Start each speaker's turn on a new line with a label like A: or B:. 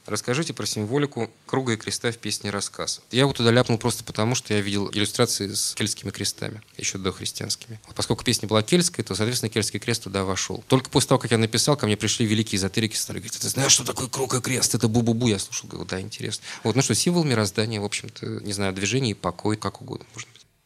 A: Расскажите про символику круга и креста в песне «Рассказ». Я вот туда ляпнул просто потому, что я видел иллюстрации с кельтскими крестами, еще дохристианскими. Поскольку песня была кельтская, то, соответственно, кельтский крест туда вошел. Только после того, как я написал, ко мне пришли великие эзотерики, стали говорить: ты знаешь, что такое круг и крест? Это бу-бу-бу. Я слушал, говорю: да, интересно. Вот, ну что, символ мироздания, в общем-то, не знаю, движение и покой, как угодно, может быть.